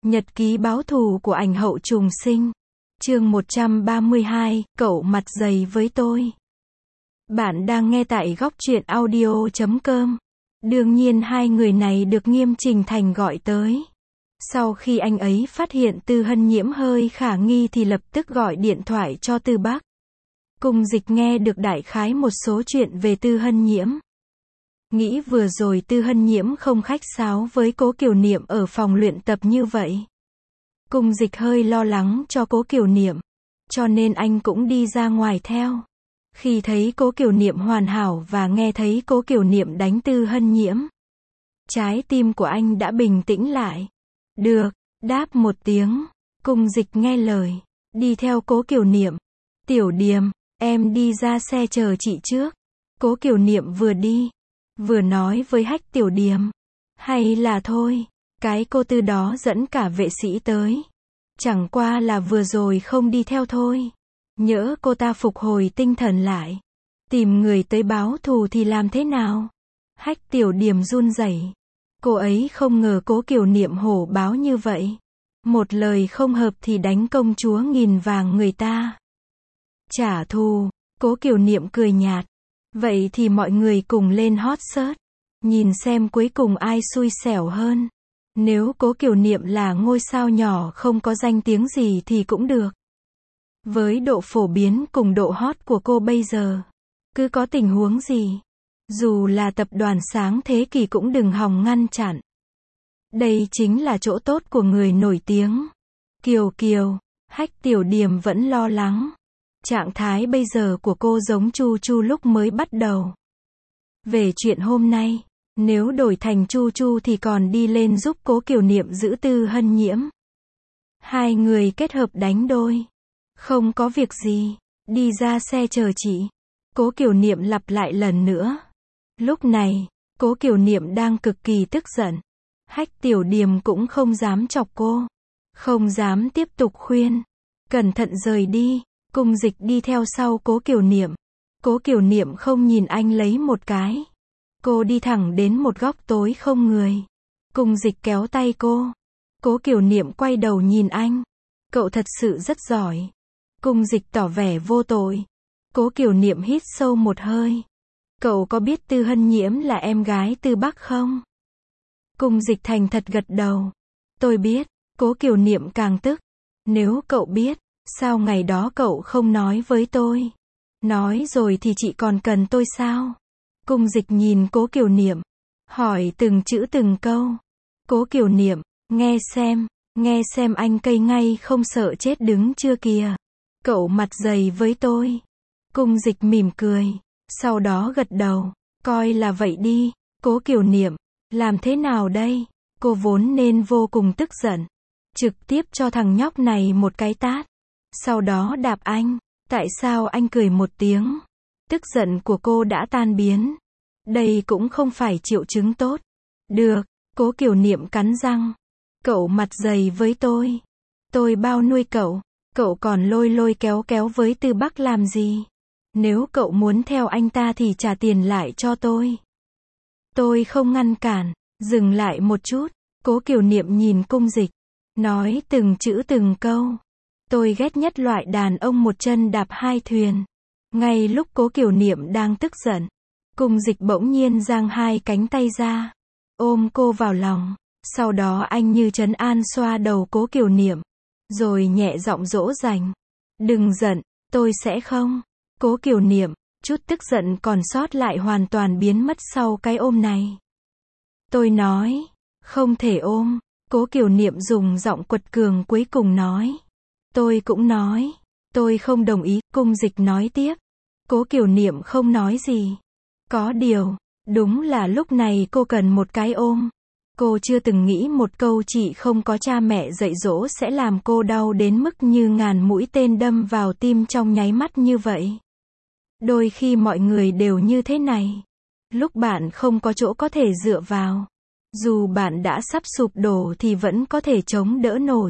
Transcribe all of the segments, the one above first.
Nhật ký báo thù của ảnh hậu trùng sinh. Chương 132, cậu mặt dày với tôi. Bạn đang nghe tại góc truyện audio.com. Đương nhiên hai người này được Nghiêm Trình Thành gọi tới. Sau khi anh ấy phát hiện Tư Hân Nhiễm hơi khả nghi thì lập tức gọi điện thoại cho Tư Bắc. Cung Dịch nghe được đại khái một số chuyện về Tư Hân Nhiễm. Nghĩ vừa rồi Tư Hân Nhiễm không khách sáo với Cố Kiều Niệm ở phòng luyện tập như vậy. Cung Dịch hơi lo lắng cho Cố Kiều Niệm, cho nên anh cũng đi ra ngoài theo. Khi thấy Cố Kiều Niệm hoàn hảo và nghe thấy Cố Kiều Niệm đánh Tư Hân Nhiễm, trái tim của anh đã bình tĩnh lại. Được, đáp một tiếng, Cung Dịch nghe lời, đi theo Cố Kiều Niệm. Tiểu Điềm, em đi ra xe chờ chị trước. Cố Kiều Niệm vừa đi, vừa nói với Hách Tiểu Điềm. Hay là thôi, cái cô Tư đó dẫn cả vệ sĩ tới. Chẳng qua là vừa rồi không đi theo thôi. Nhỡ cô ta phục hồi tinh thần lại, tìm người tới báo thù thì làm thế nào? Hách Tiểu Điềm run rẩy. Cô ấy không ngờ Cố Kiều Niệm hổ báo như vậy. Một lời không hợp thì đánh công chúa nghìn vàng người ta. Trả thù, Cố Kiều Niệm cười nhạt. Vậy thì mọi người cùng lên hot search, nhìn xem cuối cùng ai xui xẻo hơn. Nếu Cố Kiều Niệm là ngôi sao nhỏ không có danh tiếng gì thì cũng được. Với độ phổ biến cùng độ hot của cô bây giờ, cứ có tình huống gì, dù là tập đoàn Sáng Thế Kỷ cũng đừng hòng ngăn chặn. Đây chính là chỗ tốt của người nổi tiếng. Kiều Kiều, Hách Tiểu Điềm vẫn lo lắng. Trạng thái bây giờ của cô giống Chu Chu lúc mới bắt đầu. Về chuyện hôm nay, nếu đổi thành Chu Chu thì còn đi lên giúp Cố Kiều Niệm giữ Tư Hân Nhiễm. Hai người kết hợp đánh đôi. Không có việc gì, đi ra xe chờ chị. Cố Kiều Niệm lặp lại lần nữa. Lúc này, Cố Kiều Niệm đang cực kỳ tức giận. Hách Tiểu Điềm cũng không dám chọc cô, không dám tiếp tục khuyên. Cẩn thận rời đi. Cung Dịch đi theo sau Cố Kiều Niệm. Cố Kiều Niệm không nhìn anh lấy một cái. Cô đi thẳng đến một góc tối không người. Cung Dịch kéo tay cô. Cố Kiều Niệm quay đầu nhìn anh. Cậu thật sự rất giỏi. Cung Dịch tỏ vẻ vô tội. Cố Kiều Niệm hít sâu một hơi. Cậu có biết Tư Hân Nhiễm là em gái Tư Bắc không? Cung Dịch thành thật gật đầu. Tôi biết. Cố Kiều Niệm càng tức. Nếu cậu biết, sao ngày đó cậu không nói với tôi? Nói rồi thì chị còn cần tôi sao? Cung Dịch nhìn Cố Kiều Niệm, hỏi từng chữ từng câu. Cố Kiều Niệm, nghe xem anh cây ngay không sợ chết đứng chưa kìa. Cậu mặt dày với tôi. Cung Dịch mỉm cười, sau đó gật đầu, coi là vậy đi. Cố Kiều Niệm, làm thế nào đây? Cô vốn nên vô cùng tức giận, trực tiếp cho thằng nhóc này một cái tát. Sau đó đạp anh. Tại sao anh cười một tiếng? Tức giận của cô đã tan biến. Đây cũng không phải triệu chứng tốt. Được, Cố Kiều Niệm cắn răng. Cậu mặt dày với tôi. Tôi bao nuôi cậu. Cậu còn lôi lôi kéo kéo với Tư Bắc làm gì? Nếu cậu muốn theo anh ta thì trả tiền lại cho tôi. Tôi không ngăn cản. Dừng lại một chút. Cố Kiều Niệm nhìn Cung Dịch, nói từng chữ từng câu. Tôi ghét nhất loại đàn ông một chân đạp hai thuyền. Ngay lúc Cố Kiều Niệm đang tức giận, Cung Dịch bỗng nhiên giang hai cánh tay ra, ôm cô vào lòng. Sau đó anh như trấn an xoa đầu Cố Kiều Niệm, rồi nhẹ giọng dỗ dành. Đừng giận, tôi sẽ không. Cố Kiều Niệm, chút tức giận còn sót lại hoàn toàn biến mất sau cái ôm này. Tôi nói, không thể ôm. Cố Kiều Niệm dùng giọng quật cường cuối cùng nói. Tôi cũng nói, tôi không đồng ý. Cung Dịch nói tiếp. Cố Kiều Niệm không nói gì. Có điều, đúng là lúc này cô cần một cái ôm. Cô chưa từng nghĩ một câu chị không có cha mẹ dạy dỗ sẽ làm cô đau đến mức như ngàn mũi tên đâm vào tim trong nháy mắt như vậy. Đôi khi mọi người đều như thế này. Lúc bạn không có chỗ có thể dựa vào, dù bạn đã sắp sụp đổ thì vẫn có thể chống đỡ nổi.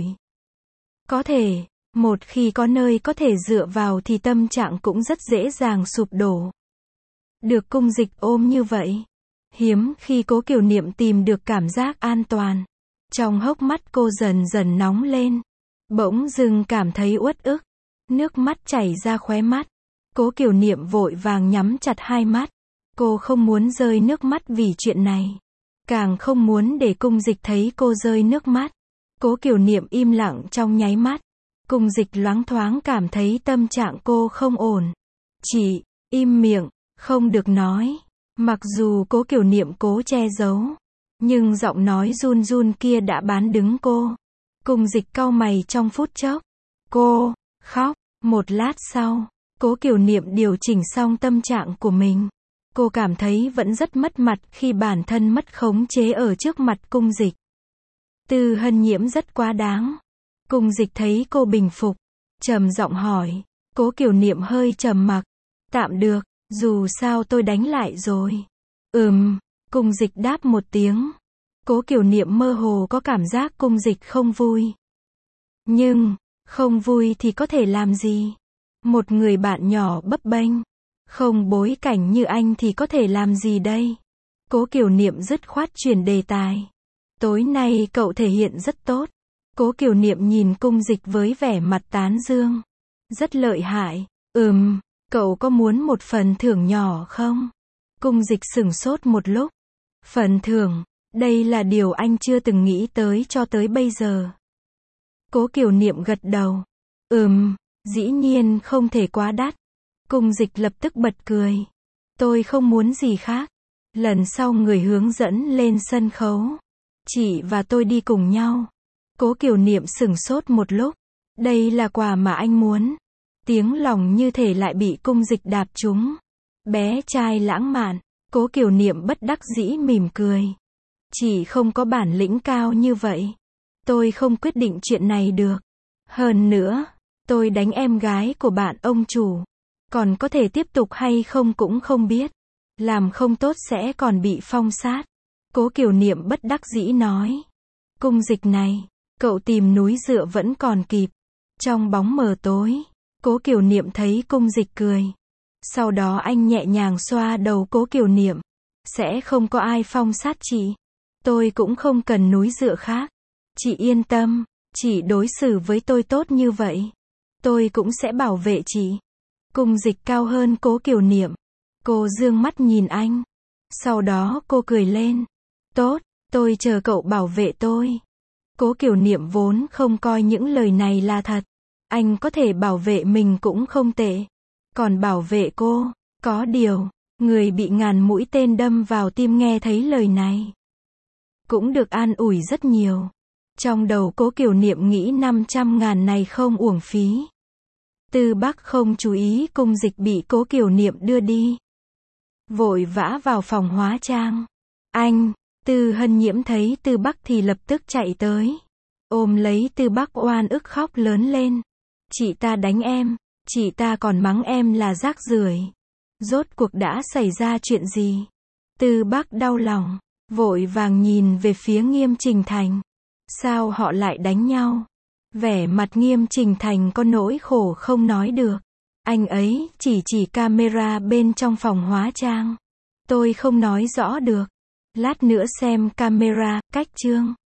Có thể, một khi có nơi có thể dựa vào thì tâm trạng cũng rất dễ dàng sụp đổ. Được Cung Dịch ôm như vậy, hiếm khi Cố Kiều Niệm tìm được cảm giác an toàn. Trong hốc mắt cô dần dần nóng lên. Bỗng dưng cảm thấy uất ức. Nước mắt chảy ra khóe mắt. Cố Kiều Niệm vội vàng nhắm chặt hai mắt. Cô không muốn rơi nước mắt vì chuyện này. Càng không muốn để Cung Dịch thấy cô rơi nước mắt. Cố Kiều Niệm im lặng trong nháy mắt. Cung Dịch loáng thoáng cảm thấy tâm trạng cô không ổn. Chị, im miệng, không được nói. Mặc dù Cố Kiều Niệm cố che giấu, nhưng giọng nói run run kia đã bán đứng cô. Cung Dịch cau mày trong phút chốc. Cô khóc. Một lát sau, Cố Kiều Niệm điều chỉnh xong tâm trạng của mình. Cô cảm thấy vẫn rất mất mặt khi bản thân mất khống chế ở trước mặt Cung Dịch. Từ Hân Nhiễm rất quá đáng. Cung Dịch thấy cô bình phục, trầm giọng hỏi. Cố Kiều Niệm hơi trầm mặc. Tạm được, dù sao tôi đánh lại rồi. Cung Dịch đáp một tiếng. Cố Kiều Niệm mơ hồ có cảm giác Cung Dịch không vui. Nhưng, không vui thì có thể làm gì? Một người bạn nhỏ bấp bênh, không bối cảnh như anh thì có thể làm gì đây? Cố Kiều Niệm dứt khoát chuyển đề tài. Tối nay cậu thể hiện rất tốt. Cố Kiều Niệm nhìn Cung Dịch với vẻ mặt tán dương. Rất lợi hại. Cậu có muốn một phần thưởng nhỏ không? Cung Dịch sửng sốt một lúc. Phần thưởng, đây là điều anh chưa từng nghĩ tới cho tới bây giờ. Cố Kiều Niệm gật đầu. Dĩ nhiên không thể quá đắt. Cung Dịch lập tức bật cười. Tôi không muốn gì khác. Lần sau người hướng dẫn lên sân khấu, chị và tôi đi cùng nhau. Cố Kiều Niệm sửng sốt một lúc. Đây là quà mà anh muốn. Tiếng lòng như thể lại bị Cung Dịch đạp trúng. Bé trai lãng mạn. Cố Kiều Niệm bất đắc dĩ mỉm cười. Chị không có bản lĩnh cao như vậy. Tôi không quyết định chuyện này được. Hơn nữa, tôi đánh em gái của bạn ông chủ. Còn có thể tiếp tục hay không cũng không biết. Làm không tốt sẽ còn bị phong sát. Cố Kiều Niệm bất đắc dĩ nói. Cung Dịch này, cậu tìm núi dựa vẫn còn kịp. Trong bóng mờ tối, Cố Kiều Niệm thấy Cung Dịch cười. Sau đó anh nhẹ nhàng xoa đầu Cố Kiều Niệm. Sẽ không có ai phong sát chị. Tôi cũng không cần núi dựa khác. Chị yên tâm, chị đối xử với tôi tốt như vậy. Tôi cũng sẽ bảo vệ chị. Cung Dịch cao hơn Cố Kiều Niệm. Cô dương mắt nhìn anh. Sau đó cô cười lên. Tốt, tôi chờ cậu bảo vệ tôi. Cố Kiều Niệm vốn không coi những lời này là thật. Anh có thể bảo vệ mình cũng không tệ. Còn bảo vệ cô, có điều, người bị ngàn mũi tên đâm vào tim nghe thấy lời này cũng được an ủi rất nhiều. Trong đầu Cố Kiều Niệm nghĩ 500.000 này không uổng phí. Tư Bắc không chú ý Cung Dịch bị Cố Kiều Niệm đưa đi. Vội vã vào phòng hóa trang. Anh, Từ Hân Nhiễm thấy Tư Bắc thì lập tức chạy tới. Ôm lấy Tư Bắc oan ức khóc lớn lên. Chị ta đánh em, chị ta còn mắng em là rác rưởi. Rốt cuộc đã xảy ra chuyện gì? Tư Bắc đau lòng, vội vàng nhìn về phía Nghiêm Trình Thành. Sao họ lại đánh nhau? Vẻ mặt Nghiêm Trình Thành có nỗi khổ không nói được. Anh ấy chỉ camera bên trong phòng hóa trang. Tôi không nói rõ được. Lát nữa xem camera, cách chương.